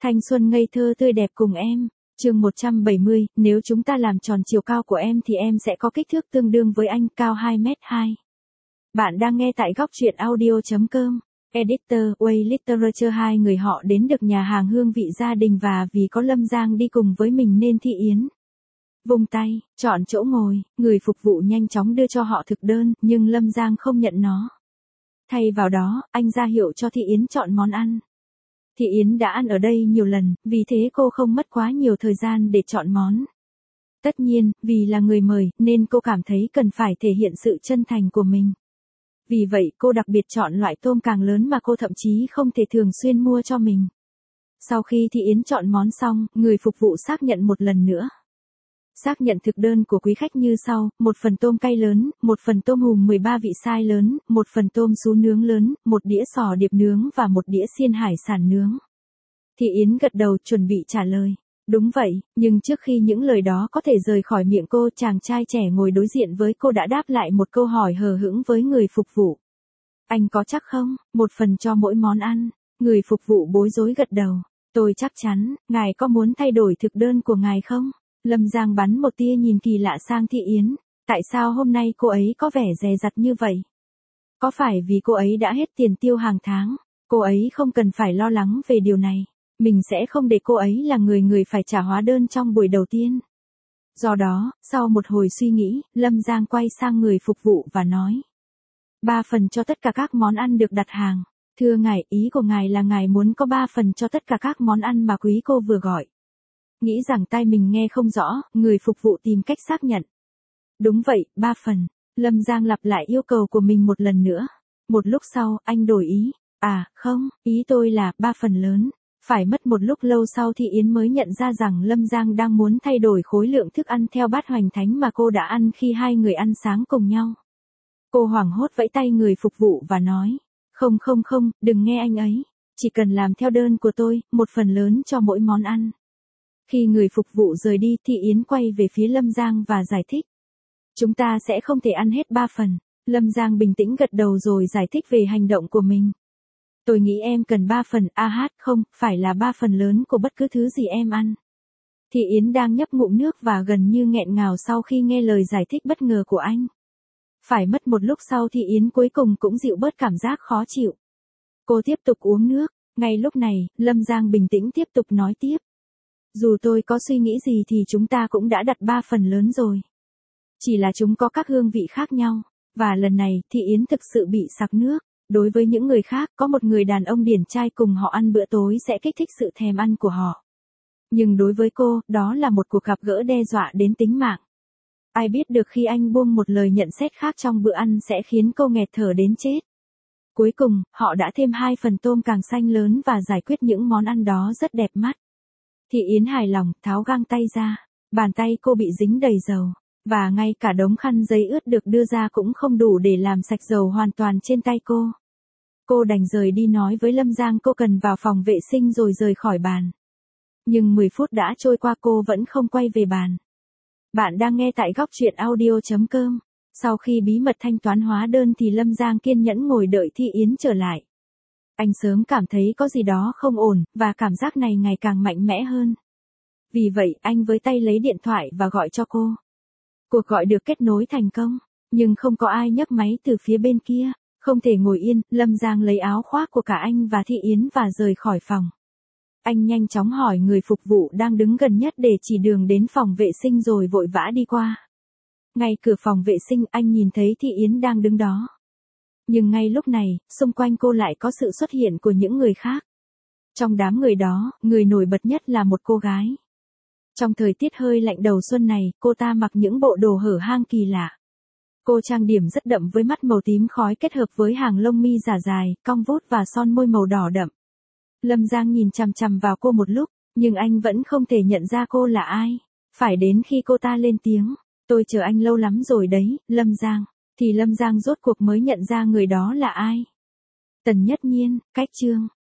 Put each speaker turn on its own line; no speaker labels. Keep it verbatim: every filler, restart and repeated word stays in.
Thanh xuân ngây thơ tươi đẹp cùng em. Chương một trăm bảy mươi, nếu chúng ta làm tròn chiều cao của em thì em sẽ có kích thước tương đương với anh, cao hai mét hai. Bạn đang nghe tại góc truyện audio chấm com. Editor, Way Literature. Hai người họ đến được nhà hàng hương vị gia đình và vì có Lâm Giang đi cùng với mình nên Thị Yến vung tay, chọn chỗ ngồi, người phục vụ nhanh chóng đưa cho họ thực đơn, nhưng Lâm Giang không nhận nó. Thay vào đó, anh ra hiệu cho Thị Yến chọn món ăn. Thị Yến đã ăn ở đây nhiều lần, vì thế cô không mất quá nhiều thời gian để chọn món. Tất nhiên, vì là người mời, nên cô cảm thấy cần phải thể hiện sự chân thành của mình. Vì vậy cô đặc biệt chọn loại tôm càng lớn mà cô thậm chí không thể thường xuyên mua cho mình. Sau khi Thị Yến chọn món xong, người phục vụ xác nhận một lần nữa. Xác nhận thực đơn của quý khách như sau: một phần tôm cay lớn, một phần tôm hùm mười ba vị size lớn, một phần tôm sú nướng lớn, một đĩa sò điệp nướng và một đĩa xiên hải sản nướng. Thị Yến gật đầu chuẩn bị trả lời. Đúng vậy, nhưng trước khi những lời đó có thể rời khỏi miệng cô, chàng trai trẻ ngồi đối diện với cô đã đáp lại một câu hỏi hờ hững với người phục vụ. Anh có chắc không? Một phần cho mỗi món ăn. Người phục vụ bối rối gật đầu. Tôi chắc chắn. Ngài có muốn thay đổi thực đơn của ngài không? Lâm Giang bắn một tia nhìn kỳ lạ sang Thị Yến. Tại sao hôm nay cô ấy có vẻ dè dặt như vậy? Có phải vì cô ấy đã hết tiền tiêu hàng tháng? Cô ấy không cần phải lo lắng về điều này. Mình sẽ không để cô ấy là người người phải trả hóa đơn trong buổi đầu tiên. Do đó, sau một hồi suy nghĩ, Lâm Giang quay sang người phục vụ và nói. Ba phần cho tất cả các món ăn được đặt hàng. Thưa ngài, ý của ngài là ngài muốn có ba phần cho tất cả các món ăn mà quý cô vừa gọi. Nghĩ rằng tai mình nghe không rõ, người phục vụ tìm cách xác nhận. Đúng vậy, ba phần. Lâm Giang lặp lại yêu cầu của mình một lần nữa. Một lúc sau, anh đổi ý. À, không, ý tôi là ba phần lớn. Phải mất một lúc lâu sau Thị Yến mới nhận ra rằng Lâm Giang đang muốn thay đổi khối lượng thức ăn theo bát hoành thánh mà cô đã ăn khi hai người ăn sáng cùng nhau. Cô hoảng hốt vẫy tay người phục vụ và nói. Không không không, đừng nghe anh ấy. Chỉ cần làm theo đơn của tôi, một phần lớn cho mỗi món ăn. Khi người phục vụ rời đi, Thị Yến quay về phía Lâm Giang và giải thích. Chúng ta sẽ không thể ăn hết ba phần. Lâm Giang bình tĩnh gật đầu rồi giải thích về hành động của mình. Tôi nghĩ em cần ba phần, a hát, không, phải là ba phần lớn của bất cứ thứ gì em ăn. Thị Yến đang nhấp ngụm nước và gần như nghẹn ngào sau khi nghe lời giải thích bất ngờ của anh. Phải mất một lúc sau Thị Yến cuối cùng cũng dịu bớt cảm giác khó chịu. Cô tiếp tục uống nước. Ngay lúc này, Lâm Giang bình tĩnh tiếp tục nói tiếp. Dù tôi có suy nghĩ gì thì chúng ta cũng đã đặt ba phần lớn rồi. Chỉ là chúng có các hương vị khác nhau. Và lần này, Thị Yến thực sự bị sặc nước. Đối với những người khác, có một người đàn ông điển trai cùng họ ăn bữa tối sẽ kích thích sự thèm ăn của họ. Nhưng đối với cô, đó là một cuộc gặp gỡ đe dọa đến tính mạng. Ai biết được khi anh buông một lời nhận xét khác trong bữa ăn sẽ khiến cô nghẹt thở đến chết. Cuối cùng, họ đã thêm hai phần tôm càng xanh lớn và giải quyết những món ăn đó rất đẹp mắt. Thị Yến hài lòng, tháo găng tay ra. Bàn tay cô bị dính đầy dầu. Và ngay cả đống khăn giấy ướt được đưa ra cũng không đủ để làm sạch dầu hoàn toàn trên tay cô. Cô đành rời đi nói với Lâm Giang cô cần vào phòng vệ sinh rồi rời khỏi bàn. Nhưng mười phút đã trôi qua cô vẫn không quay về bàn. Bạn đang nghe tại góc truyện audio chấm com. Sau khi bí mật thanh toán hóa đơn thì Lâm Giang kiên nhẫn ngồi đợi Thị Yến trở lại. Anh sớm cảm thấy có gì đó không ổn, và cảm giác này ngày càng mạnh mẽ hơn. Vì vậy, anh với tay lấy điện thoại và gọi cho cô. Cuộc gọi được kết nối thành công, nhưng không có ai nhấc máy từ phía bên kia. Không thể ngồi yên, Lâm Giang lấy áo khoác của cả anh và Thị Yến và rời khỏi phòng. Anh nhanh chóng hỏi người phục vụ đang đứng gần nhất để chỉ đường đến phòng vệ sinh rồi vội vã đi qua. Ngay cửa phòng vệ sinh anh nhìn thấy Thị Yến đang đứng đó. Nhưng ngay lúc này, xung quanh cô lại có sự xuất hiện của những người khác. Trong đám người đó, người nổi bật nhất là một cô gái. Trong thời tiết hơi lạnh đầu xuân này, cô ta mặc những bộ đồ hở hang kỳ lạ. Cô trang điểm rất đậm với mắt màu tím khói kết hợp với hàng lông mi giả dài, cong vút và son môi màu đỏ đậm. Lâm Giang nhìn chằm chằm vào cô một lúc, nhưng anh vẫn không thể nhận ra cô là ai. Phải đến khi cô ta lên tiếng, tôi chờ anh lâu lắm rồi đấy, Lâm Giang, thì Lâm Giang rốt cuộc mới nhận ra người đó là ai. Tần Nhất Nhiên, Cách Chương.